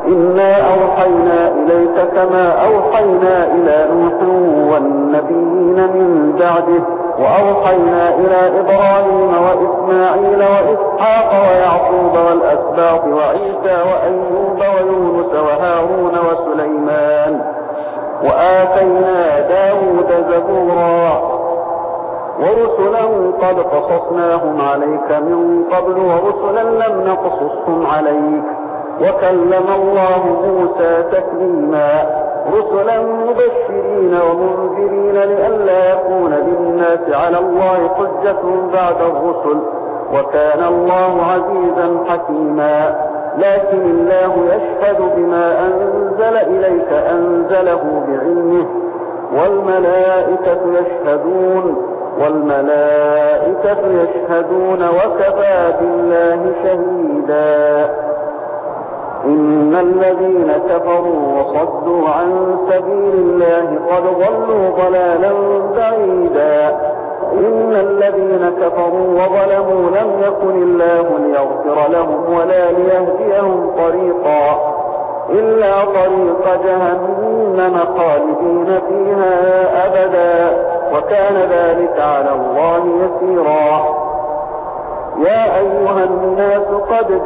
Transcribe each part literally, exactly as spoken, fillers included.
إنا أوحينا إليك كما أوحينا إلى نوح والنبيين من بعده وأوحينا إلى إبراهيم وإسماعيل وإسحاق ويعقوب والأسباط وعيسى وأيوب ويونس وهارون وسليمان وآتينا داود زبورا ورسلا قد قصصناهم عليك من قبل ورسلا لم نقصصهم عليك وكلم الله موسى تكليما رسلا مبشرين ومنذرين لئلا يكون للناس على الله حجة بعد الرسل وكان الله عزيزا حكيما لكن الله يشهد بما أنزل إليك أنزله بعلمه والملائكة يشهدون والملائكة يشهدون وكفى بالله شهيدا إن الذين كفروا وصدوا عن سبيل الله قد ضلوا ضلالا بعيدا إن الذين كفروا وظلموا لم يكن الله ليغفر لهم ولا ليهديهم طريقا إلا طريق جهنم خالدين فيها أبدا وكان ذلك على الله يسيرا يا أيها الناس قد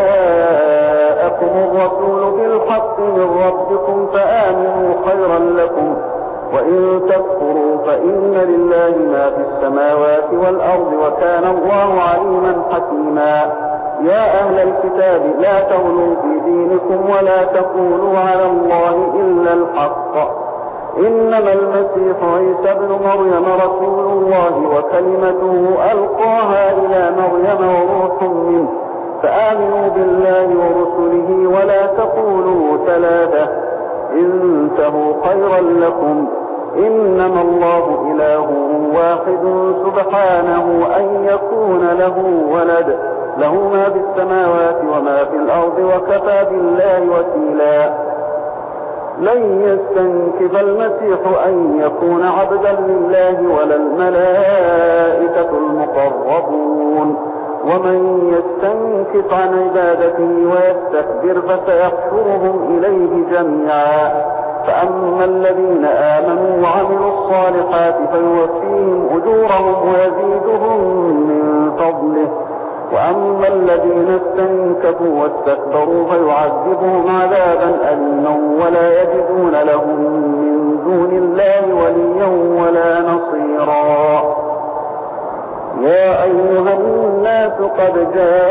جاءكم الرسول بالحق من ربكم فآمنوا خيرا لكم وإن تكفروا فإن لله ما في السماوات والأرض وكان الله عليما حكيما يا أهل الكتاب لا تغلوا في دينكم ولا تقولوا على الله إلا الحق إنما المسيح عيسى ابن مريم رسول الله وكلمته ألقاها إلى مريم وروح منه فآمنوا بالله ورسله ولا تقولوا ثلاثة انتهوا خيرا لكم إنما الله إله واحد سبحانه أن يكون له ولد له ما في السماوات وما في الأرض وكفى بالله وكيلا لن يستنكف المسيح أن يكون عبدا لله ولا الملائكة المقربون ومن يستنكف عن عبادته ويستكبر فسيحشرهم إليه جميعا فأما الذين آمنوا وعملوا الصالحات فيوفيهم أجورهم ويزيدهم من فضله وأما الذين استنكفوا واستكبروا فيعذبهم عذابا أليما ولا يجدون لهم من دون الله وليا ولا نصيرا يا أيها الناس قد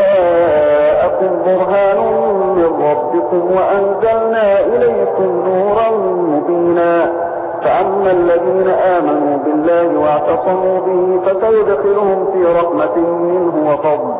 جاءكم برهان من ربكم وأنزلنا إليكم نورا مبينا فأما الذين آمنوا بالله واعتصموا به فسيدخلهم في رحمة منه وفضل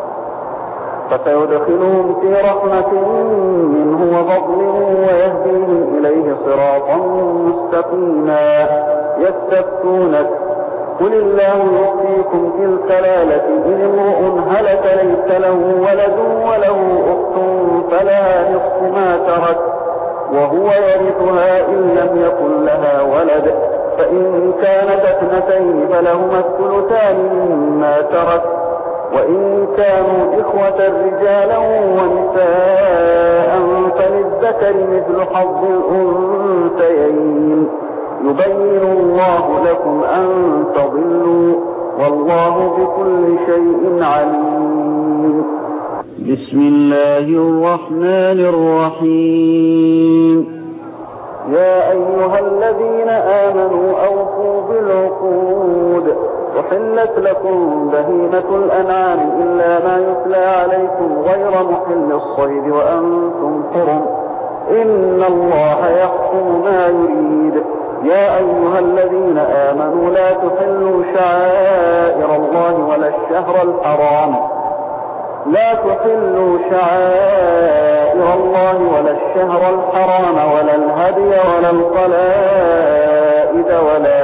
فسيدخلهم في رحمة منه وفضل ويهديهم إليه صراطا مستقيما يستفتونك قل الله يفتيكم في الكلالة إن امرؤ هلك ليس له ولد وله أخت فلها نصف ما ترك وهو يرثها إن لم يكن لها ولد فإن كانت اثنتين فلهما الثلثان مما ترك وإن كانوا إخوة رجالا ونساء فللذكر مثل حظ الأنثيين يبين الله لكم أن تضلوا والله بكل شيء عليم بسم الله الرحمن الرحيم يا أيها الذين آمنوا أوفوا بالعقود وحلت لكم بهيمة الأنعام إلا ما يتلى عليكم غير محل الصيد وأنتم حرم إن الله يحكم ما يريد يا أيها الذين آمنوا لا تحلوا شعائر الله ولا الشهر الحرام لا تحلوا شعائر الله ولا الشهر الحرام ولا الهدي ولا القلائد ولا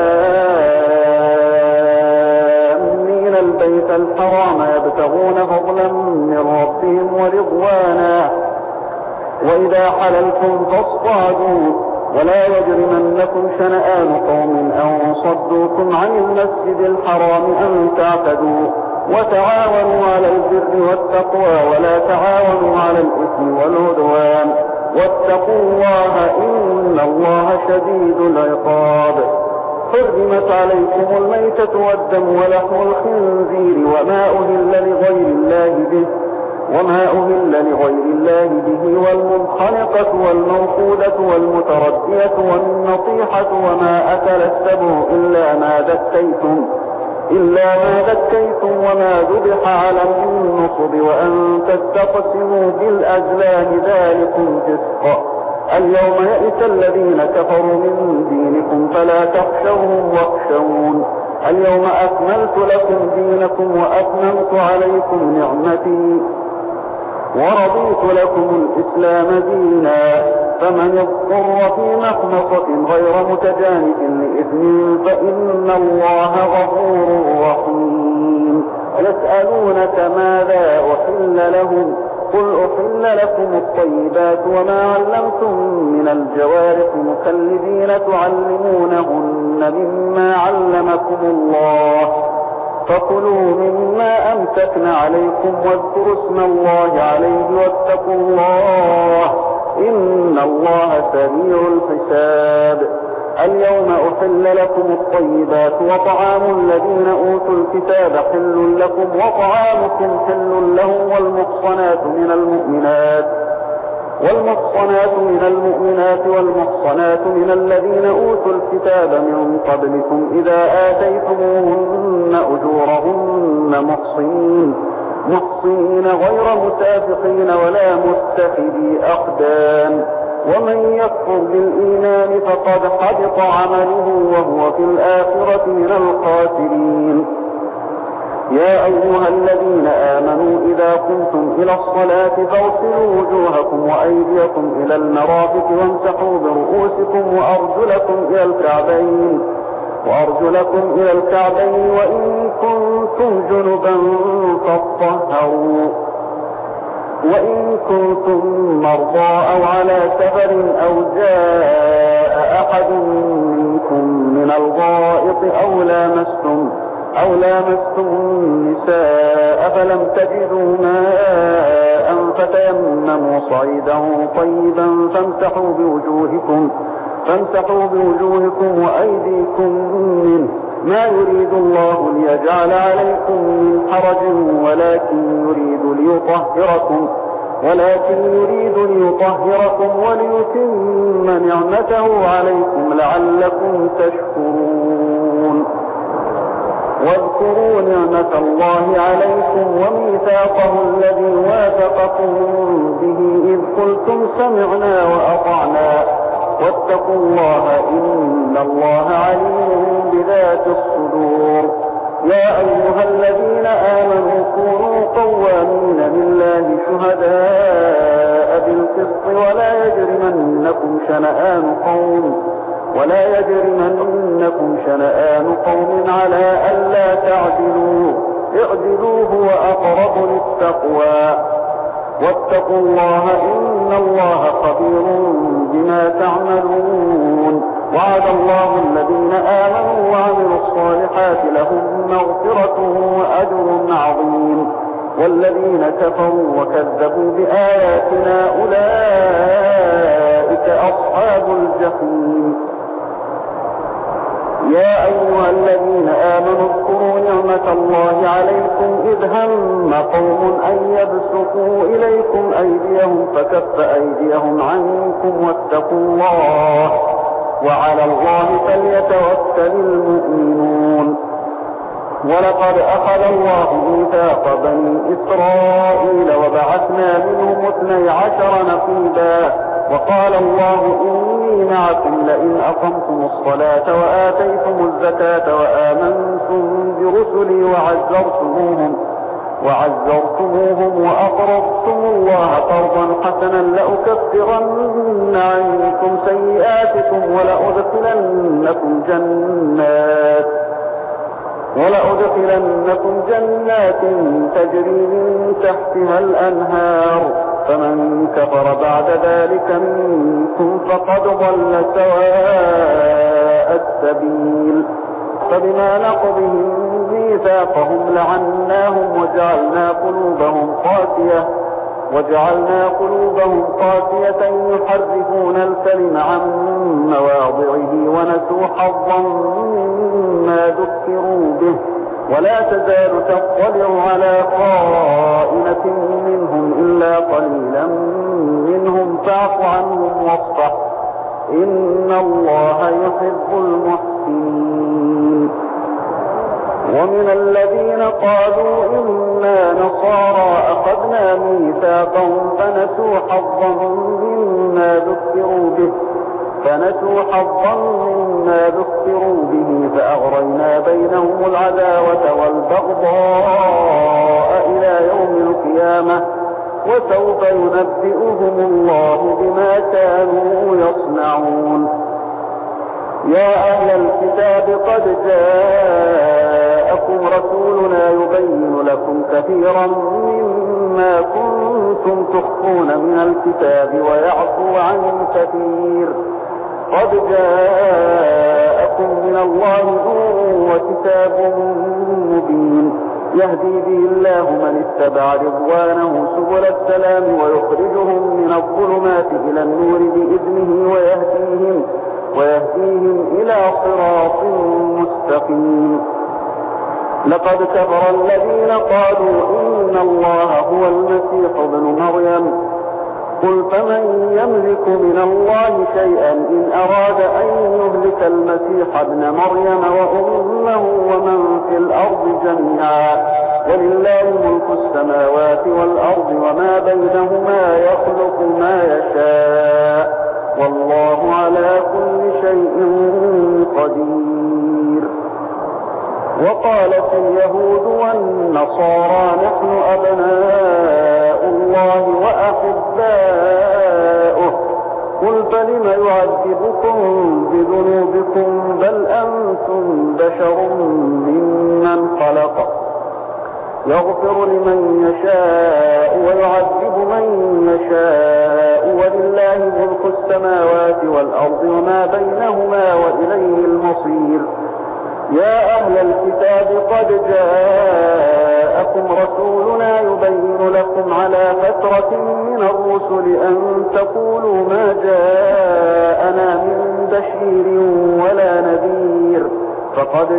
آمين البيت الحرام يبتغون فضلا من ربهم ورضوانا وإذا حللتم فاصطادوا ولا يجرمنكم شنآن قوم أن صدوكم عن المسجد الحرام أن تعتدوا وتعاونوا على البر والتقوى ولا تعاونوا على الإثم والعدوان واتقوا الله إن الله شديد العقاب. حرمت عليكم الميتة والدم ولحم الخنزير وما أهل لغير الله به وما أهل لغير الله به والمنخنقة والموقودة والمتردية والنطيحة وما أكل السبع إلا ما ذكيتم إلا ما ذكيتم وما ذبح على النصب وأن تستقسموا بالأزلام ذلكم فسق. اليوم يئس الذين كفروا من دينكم فلا تخشوهم واخشون. اليوم أكملت لكم دينكم وأتممت عليكم نعمتي ورضيت لكم الإسلام دينا. فمن اضطر في مخمصة غير متجانف لإثم فإن الله غفور رحيم. يسألونك ماذا أحل لهم قل أحل لكم الطيبات وما علمتم من الجوارح مكلبين تعلمونهن مما علمكم الله فكلوا مما أمسكن عليكم واذكروا اسم الله عليه واتقوا الله إن الله سريع الحساب. اليوم أحل لكم الطيبات وطعام الذين أوتوا الكتاب حل لكم وطعامكم حل لهم والمحصنات من المؤمنات والمحصنات من المؤمنات والمحصنات من الذين أوتوا الكتاب من قبلكم إذا آتيتموهن أجورهن محصنين محصنين غير مسافقين ولا متخذي أخدان. ومن يكفر بالإيمان فقد حبط عمله وهو في الآخرة من الخاسرين. يا أيها الذين آمنوا إذا قمتم إلى الصلاة فاغسلوا وجوهكم وأيديكم إلى المرافق وامسحوا برؤوسكم وأرجلكم إلى الكعبين وأرجلكم إلى الكعبين وإن كنتم جنبا فاطهروا وإن كنتم مرضى أو على سفر أو جاء أحد منكم من الغائط أو لامستم أو لامستم النساء فلم تجدوا ماء فتيمموا صعيدا طيبا فامسحوا بوجوهكم فامسحوا بوجوهكم وأيديكم منه ما يريد الله ليجعل عليكم من حرج ولكن يريد ليطهركم ولكن يريد ليطهركم وليتم نعمته عليكم لعلكم تشكرون. واذكروا نعمة الله عليكم وميثاقه الذي واثقكم به إذ قلتم سمعنا وأطعنا واتقوا الله إن الله عليم بذات الصدور. يا أيها الذين آمنوا كونوا قوامين لله شهداء بالقسط ولا يجرمنكم شنآن قوم ولا يجرمنكم شنآن قوم على ألا تعدلوا اعدلوا هو أقرب للتقوى واتقوا الله إن الله خبير بما تعملون. وعد الله الذين آمنوا وعملوا الصالحات لهم مغفرة وأجر عظيم والذين كفروا وكذبوا بآياتنا أولئك أصحاب الجحيم. يا أيها الذين آمنوا اذكروا نعمة الله عليكم إذ هم قوم أن يبسطوا إليكم أيديهم فكف أيديهم عنكم واتقوا الله وعلى الله فليتوكل المؤمنون. ولقد أخذ الله ميثاق بني إسرائيل وبعثنا منهم اثني عشر نقيبا وقال الله إني معكم لئن أقمتم الصلاة وآتيتم الزكاة وآمنتم برسلي وعزرتموهم وعزرتموهم وأقرضتم الله قرضا حسنا لأكفرن عنكم سيئاتكم ولأدخلنكم جنات ولأدخلنكم جنات تجري من تحتها الأنهار فمن كفر بعد ذلك منكم فقد ضل سواء السبيل. فبما نقضهم ميثاقهم لعناهم وجعلنا قلوبهم قاسية وجعلنا قلوبهم قاسية يحرفون الكلم عن مواضعه ونسوا حظا مما ذكروا به ولا تزال تطلع على خائنة منهم إلا قليلا منهم فاعف عنهم واصفح إن الله يحب المحسنين. ومن الذين قالوا إنا نصارى أخذنا ميثاقهم فنسوا حظا مما ذكروا به فنسوا حظا مما ذكروا به فأغرينا بينهم العداوة والبغضاء إلى يوم القيامة وسوف ينبئهم الله بما كانوا يصنعون. يا أهل الكتاب قد جاءكم رسولنا يبين لكم كثيرا مما كنتم تخفون من الكتاب ويعفو عن كثير. قد جاءكم من الله نور وكتاب مبين يهدي به الله من اتبع رضوانه سبل السلام ويخرجهم من الظلمات إلى النور بإذنه ويهديهم ويهديهم إلى صراط مستقيم. لقد كفر الذين قالوا إن الله هو المسيح ابن مريم قل فمن يملك من الله شيئا إن أراد أن يهلك المسيح ابن مريم وأمه ومن في الأرض جميعا ولله ملك السماوات والأرض وما بينهما يخلق ما يشاء والله على كل شيء قدير. وقالت اليهود والنصارى نحن أبناء الله وأحباؤه قل فلم يعذبكم بذنوبكم بل أنتم بشر ممن خلق يغفر لمن يشاء ويعذب من يشاء ولله ملك السماوات والأرض وما بينهما وإليه المصير. يا أهل الكتاب قد جاءكم رسولنا يبين لكم على فترة من الرسل أن تقولوا ما جاءنا من بشير ولا نذير فقد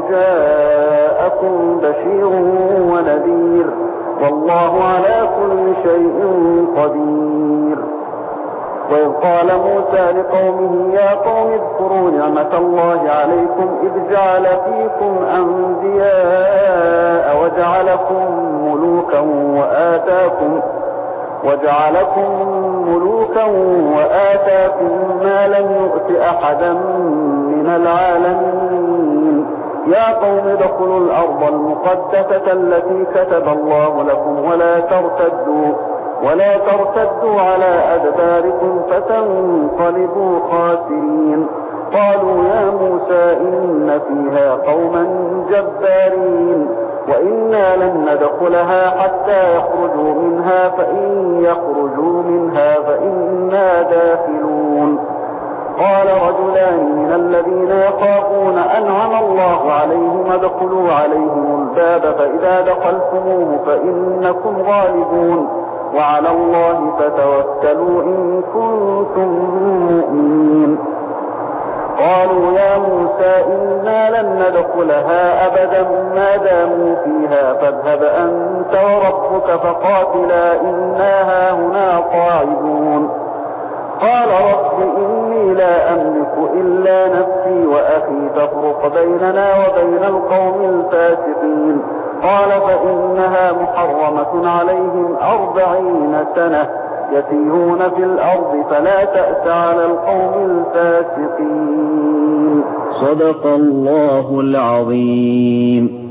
جاءكم بشير ونذير والله على كل شيء قدير. وإذ قال موسى لقومه يا قوم اذكروا نعمة الله عليكم إذ جعل فيكم أنبياء وجعلكم ملوكا وآتاكم وجعلكم ملوكا وآتاكم ما لم يؤت أحدا من العالمين. يا قوم ادخلوا الأرض المقدسة التي كتب الله لكم ولا ترتدوا ولا ترتدوا على أدباركم فتنقلبوا خاسرين. قالوا يا موسى إن فيها قوما جبارين وإنا لن ندخلها حتى يخرجوا منها فإن يخرجوا منها فإنا داخلون. قال رجلان من الذين يخافون أنعم الله عليهم ادخلوا عليهم الباب فإذا دخلتموه فإنكم غالبون وعلى الله فتوكلوا إن كنتم مؤمنين. قالوا يا موسى إنا لن ندخلها أبدا ما داموا فيها فاذهب أنت وربك فقاتلا إنا هاهنا قاعدون. قال رب إني لا أملك إلا نفسي وأخي فافرق بيننا وبين القوم الفاسقين. قال فإنها محرمة عليهم أربعين سنة يتيهون في الأرض فلا تأس على القوم الفاسقين. صدق الله العظيم.